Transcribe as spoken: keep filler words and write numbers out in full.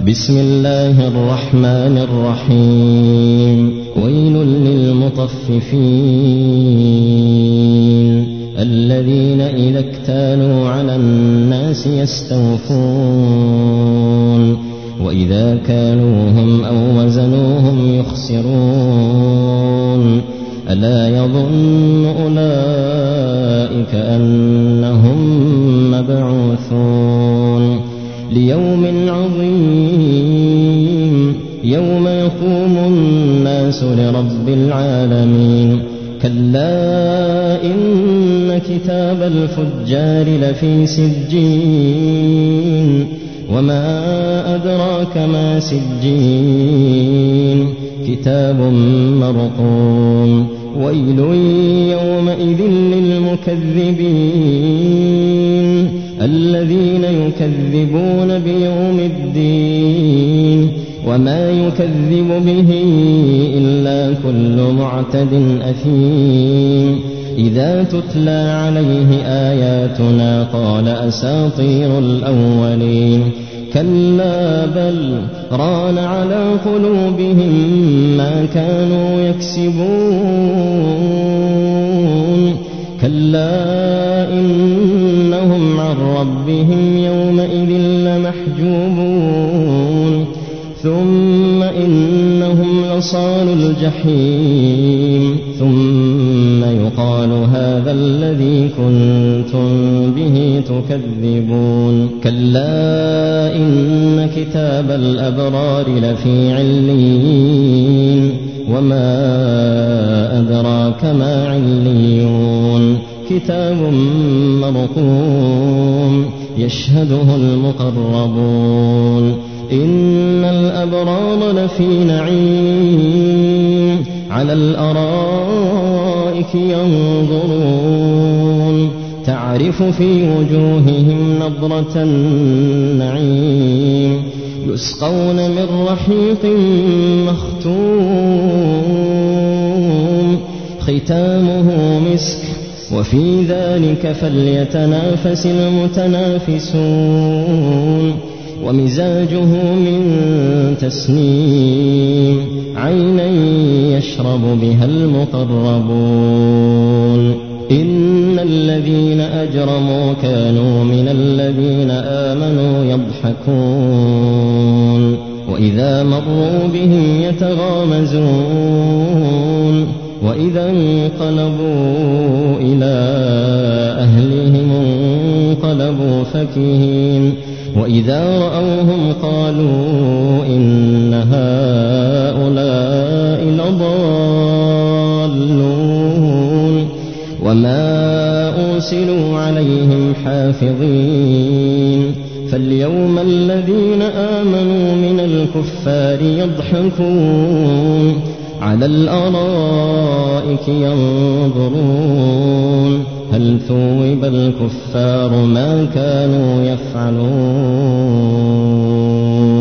بسم الله الرحمن الرحيم ويل للمطففين الذين إذا اكتالوا على الناس يستوفون وإذا كالوهم أو وزنوهم يخسرون ألا يظن أولئك أنهم مبعوثون ليوم عظيم يوم يقوم الناس لرب العالمين كلا إن كتاب الفجار لفي سجين وما أدراك ما سجين كتاب مرقوم ويل يومئذ للمكذبين الذين يكذبون بيوم الدين وما يكذب به إلا كل معتد أثيم إذا تتلى عليه آياتنا قال أساطير الأولين كلا بل ران على قلوبهم ما كانوا يكسبون كلا إنهم عن ربهم يومئذ لمحجوبون ثم إنهم لصالو الجحيم ثم يقال هذا الذي كنتم به تكذبون كلا إن كتاب الأبرار لفي عليين وما أدراك ما عليون كتاب مرقوم يشهده المقربون إن الأبرار لفي نعيم على الأرائك ينظرون تعرف في وجوههم نضرة النعيم يسقون من رحيق مختوم ختامه مسك وفي ذلك فليتنافس المتنافسون ومزاجه من تسنيم عينا يشرب بها المقربون إن الذين أجرموا كانوا من الذين آمنوا يضحكون وإذا مروا بهم يتغامزون وإذا انقلبوا إلى أهلهم انقلبوا فكهين وإذا رأوهم قالوا إن هؤلاء لضالون وما أرسلوا عليهم حافظين فاليوم الذين آمنوا من الكفار يضحكون على الأرائك ينظرون هل ثوب الكفار ما كانوا يفعلون